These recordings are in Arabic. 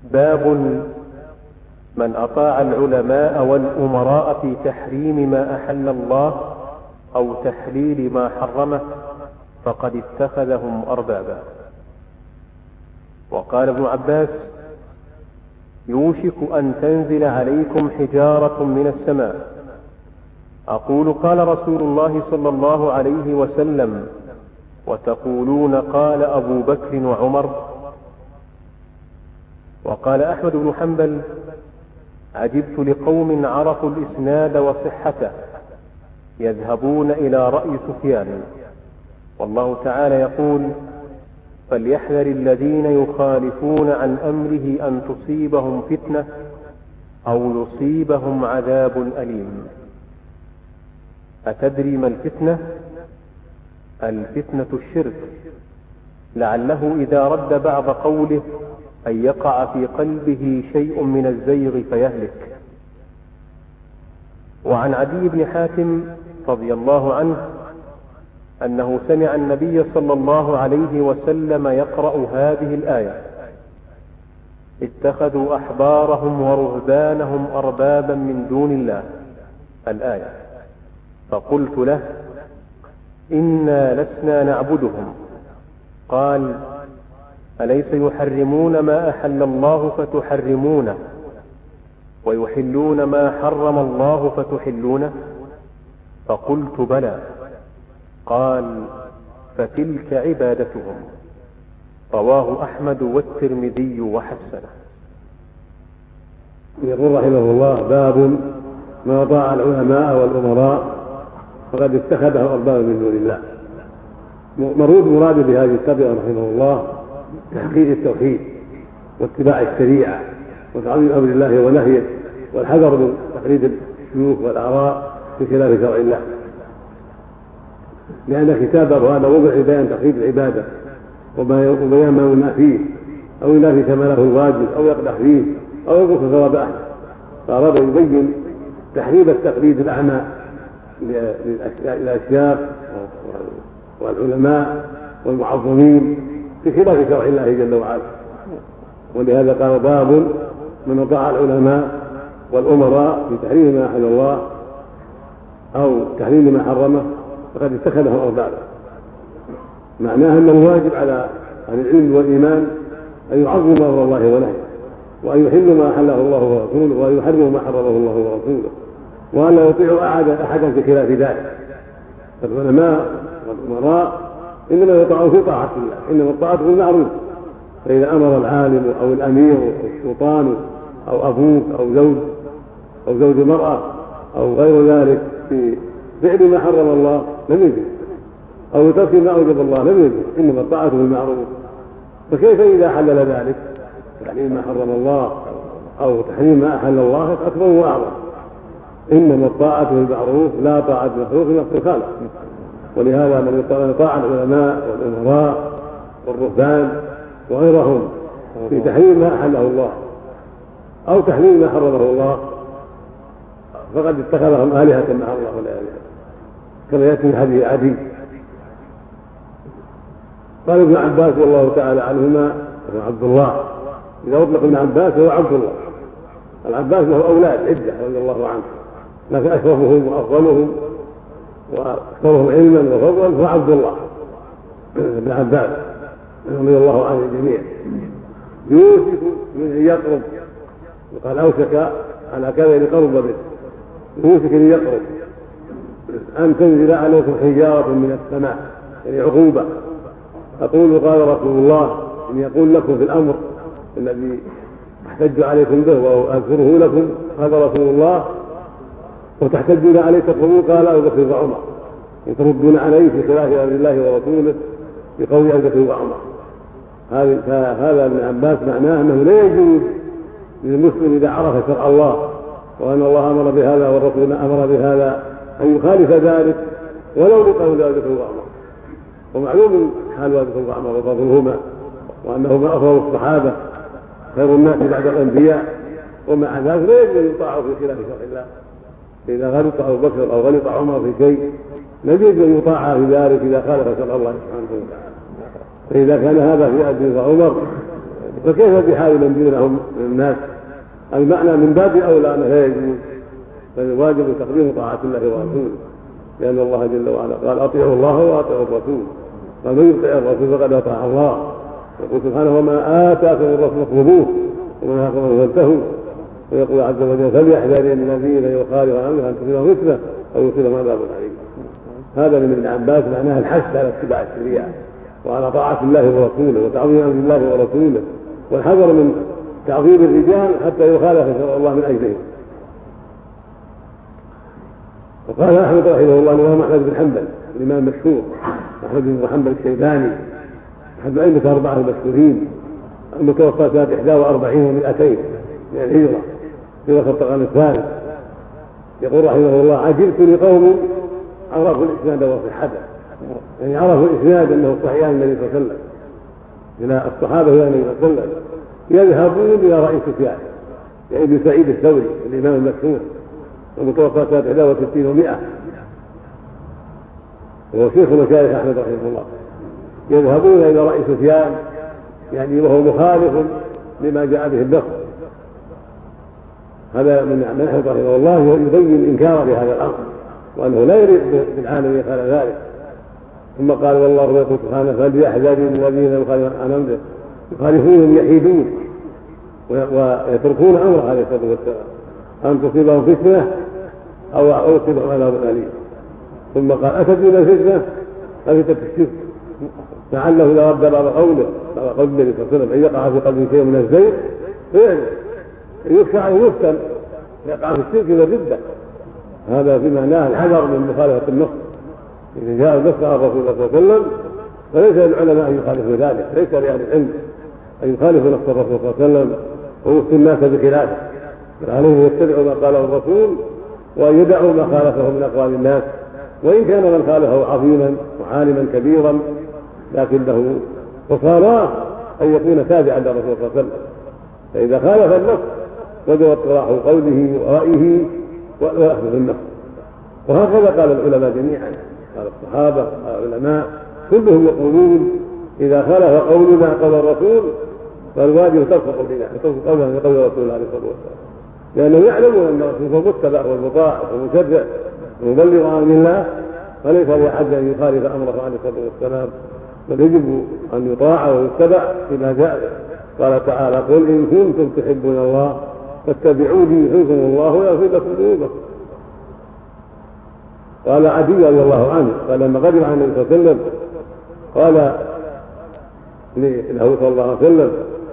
باب من أطاع العلماء والأمراء في تحريم ما أحل الله أو تحليل ما حرمه فقد اتخذهم أربابا. وقال ابن عباس: يوشك أن تنزل عليكم حجارة من السماء. أقول: قال رسول الله صلى الله عليه وسلم، وتقولون قال أبو بكر وعمر. وقال أحمد بن حنبل: عجبت لقوم عرفوا الإسناد وصحته يذهبون إلى رأي سفيان، والله تعالى يقول: فليحذر الذين يخالفون عن أمره أن تصيبهم فتنة أو يصيبهم عذاب أليم. أتدري ما الفتنة؟ الفتنة الشرك، لعله إذا رد بعض قوله أن يقع في قلبه شيء من الزيغ فيهلك. وعن عدي بن حاتم رضي الله عنه أنه سمع النبي صلى الله عليه وسلم يقرأ هذه الآية: اتخذوا أحبارهم ورهبانهم أربابا من دون الله، الآية. فقلت له: إنا لسنا نعبدهم. قال: أليس يحرمون ما أحل الله فتحرمونه ويحلون ما حرم الله فتحلونه؟ فقلت: بلى. قال: فتلك عبادتهم. رواه أحمد والترمذي وحسنه. يقول رحمه الله: باب ما أطاع العلماء والأمراء فقد اتخذه أربابا من دون الله. مراد بهذه الترجمة رحمه الله تحقيق التوحيد واتباع الشريعة وتعظيم أمر الله ونهيه والحذر من تقليد الشيوخ والآراء بخلاف شرع الله، لأن كتابه هذا وضع لبيان تقليد العبادة وبيان ما يمنع فيه أو ينافي كماله الواجب أو يقدح فيه أو ينقص ثواب أحد، فأراد يبين تحريم التقليد الأعمى للأشياخ والعلماء والمعظمين بخلاف شرع الله جل وعلا. ولهذا قال: باب من أطاع العلماء والأمراء في تحريم ما أحل الله أو تحليل ما حرمه فقد اتخذهم أربابا. معناه أنه واجب على أهل العلم والإيمان أن يعظموا أمر الله ونهيه، وأن يحلوا ما أحله الله ورسوله، وأن يحرموا ما حرمه الله ورسوله، وأن لا يطيعوا أحدا في خلاف ذلك. فالعلماء والأمراء إنما يطاعون في طاعة الله، إنما الطاعة بالمعروف. فإذا أمر العالم أو الأمير أو السلطان أو أبوك أو زوج المرأة أو غير ذلك في فعل ما حرم الله لم يجوز، أو ترك ما أوجب الله لم يجوز، إنما الطاعة بالمعروف. فكيف إذا حلل ذلك تحريم ما حرم الله أو تحريم ما أحل الله أكبر وأعظم؟ إنما الطاعة بالمعروف لا طاعة المخلوق في الخالق. ولهذا من يطاع العلماء والأمراء والرهبان وغيرهم في تحريم ما أحله الله أو تحريم ما حرمه الله فقد اتخذهم آلهة مع الله ولا آلهة، كما يأتي من حديث عدي. قال ابن عباس رضي الله تعالى عنهما: ابن عبد الله، إذا أطلق ابن عباس هو عبد الله. العباس له أولاد عدة رضي الله عنه، لكن أشرفهم وأفضلهم وأكثرهم علما وفضلا هو عبد الله ابن عباس رضي الله عنه الجميع. يوشك من يقرب، وقال أوشك على كذا لقرب به، يوشك ان يقرب أن تنزل عليكم حجارة من السماء، يعني عقوبة. أقول قال رسول الله إن يقول لكم في الأمر الذي احتج عليكم به وأذكره لكم هذا رسول الله، وتحتجون عليه تقولون قال أبو بكر وعمر، تردون عليه في خلاف أمر الله ورسوله بقول أبو بكر وعمر. هذا ابن عباس معناه أنه لا يجوز للمسلم إذا عرف شرع الله وأن الله أمر بهذا والرسول أمر بهذا أن يخالف ذلك ولو لقول أبو بكر وعمر. ومعلوم حال أبو بكر وعمر وفضلهما وأنهما أفضل الصحابة خير الناس بعد الأنبياء، ومع ذلك لا يجوز أن يطاعوا في خلاف شرع الله. إذا غلط أبو بكر أو غلط عمر في شيء لا يجوز أن يطاع في ذلك إذا خالف شرع الله سبحانه وتعالى. فإذا كان هذا في أبي عمر فكيف بحال من دونهم من الناس؟ المعنى من باب أولى أنه لا يجوز، بل الواجب تقديم طاعة الله ورسوله، لأن الله جل وعلا قال أطيعوا الله وأطيعوا الرسول، فمن يطع الرسول فقد أطاع الله. يقول سبحانه وما آتاكم الرسول فخذوه وما نهاكم فانتهوا. ويقول عز وجل فليحذر الذين يخالفون عن أمره أن تصيبهم فتنة أو يصيبهم عذاب أليم. هذا من ابن عباس معناه الحث على اتباع الشريعة وعلى طاعة الله ورسوله وتعظيم أمر الله ورسوله، والحذر من تعظيم الرجال حتى يخالف شرع الله من أجلهم. وقال أحمد رحمه الله الإمام أحمد بن حنبل الإمام المشهور أحمد بن حنبل الشيباني أحد أئمة الأربعة المشهورين المتوفى سنة 41 و200 من الهجرة في وسط القرن الثالث، يقول رحمه الله عجبت لقوم عرفوا الإسناد وصحته، يعني عرفوا الإسناد أنه صحيح النبي صلى الله عليه وسلم إلى الصحابة إلى النبي صلى الله عليه وسلم، يذهبون إلى رئيس سفيان يعني ابن سعيد الثوري الإمام المشهور المتوفى سنة 61 و100 وهو شيخ مشايخ أحمد رحمه الله، يذهبون إلى رئيس سفيان يعني وهو مخالف لما جاء به النص. هذا من أحمد رحمه الله يبين إنكاره لهذا الأمر وأنه لا يريد بالعالم يفعل ذلك. ثم قال والله يقول سبحانه فليحذر الذين يخالفون يحيدون ويتركون أمره عليه الصلاة والسلام أن تصيبهم فتنة أو يصيبهم عذاب أليم. ثم قال أتدرون الفتنة فتنة الشرك لعله إذا رد بعض قوله بعض قول النبي صلى الله عليه وسلم أن يقع في قلبه شيء من الزيت يخشى أن يفتن يقع في الشرك والردة. هذا في معناه الحذر من مخالفة النص. إذا جاء النص عن الرسول صلى الله عليه وسلم فليس للعلماء أن يخالفوا ذلك، ليس لأهل العلم أن يخالفوا نص الرسول صلى الله عليه وسلم ويفتي الناس بخلافه، بل عليهم يتبعوا ما قاله الرسول وأن يدعوا ما خالفه من أقوال الناس، وإن كان من خالفه عظيما وعالما كبيرا لكنه خسارة أن يكون تابعا للرسول صلى الله عليه وسلم. فإذا خالف النص وجب اطراح قوله ورأيه والأخذ بالنص. وهكذا قال العلماء جميعا، قال الصحابة قال العلماء كلهم يقولون إذا خالف قولنا قول الرسول فالواجب ترك قولنا قولنا قول الرسول عليه الصلاة والسلام، لأنه يعلمون أن الرسول هو المتبع والمطاع والمشرع ومبلغ عن الله، فليس لأحد أن يخالف أمره عليه الصلاة والسلام، بل يجب أن يطاع ويتبع فيما جاء. قال تعالى قل إن كنتم تحبون الله فاتبعوني يحبكم الله ويغفر لكم ذنوبكم. قال عدي رضي الله عنه قال لما قدم عن النبي صلى الله عليه وسلم قال له صلى الله عليه وسلم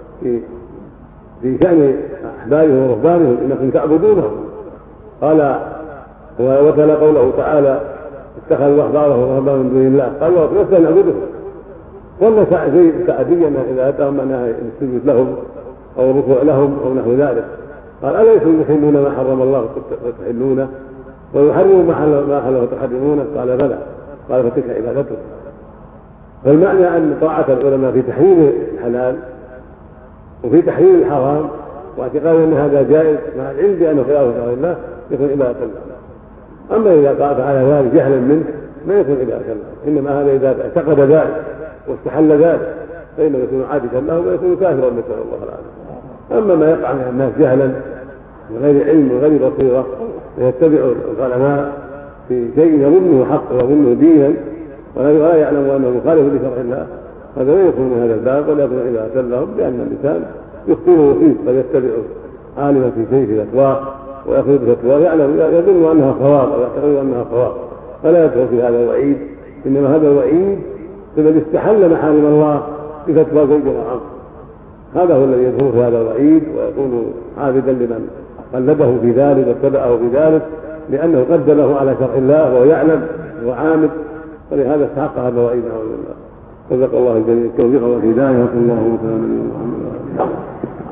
في شأن أحبارهم ورهبانهم إنكم تعبدونهم، قال وتلا قوله تعالى اتخذوا أحبارهم ورهبانهم من دون الله، قال ولسنا نعبدهم. ولا سعديا إذا أتاهم أنها السجود لهم أو الركوع لهم أو نحو ذلك، قال أليسوا يحلون ما حرم الله وتحلونه ويحرموا ما حله تحرمونه؟ قال بلى، قال فتلك عبادته. فالمعنى أن طاعة العلماء في تحريم الحلال وفي تحريم الحرام واعتقاد أن هذا جائز مع العلم بأنه خلاف شرع الله يكون عبادة الله. أما إذا قال تعالى ذلك جهلا منه ما يكون عبادة الله، إنما هذا إذا اعتقد ذلك واستحل ذلك فإنه يكون عابدا له ويكون كافرا نسأل الله العافية. أما ما يقع من الناس جهلا بغير علم وغير بصيرة فيتبع العلماء في شيء يظنه حق ويظنه دينا ولا يعلم أنه مخالف لشرع الله، هذا لا يكون من هذا الباب ولا يكون عبادة لهم، لأن الإنسان يخطئه فيه فيتبع عالما في شيء في الأسواق ويأخذ فتوى يظن أنها صواب أو يعتقد أنها صواب، فلا يدخل في هذا الوعيد، إنما هذا الوعيد لمن استحل محارم الله بفتوى زوج وعم، هذا هو الذي يدخل في هذا الوعيد ويكون عابدا لمن قلده في ذلك واتبعه في ذلك، لأنه قدمه على شرع الله وهو يعلم وعامد، ولهذا استحق هذا الوعيد. نعوذ بالله. رزق الله الجميع التوفيق والهداية، وصلى الله وسلم على نبينا محمد.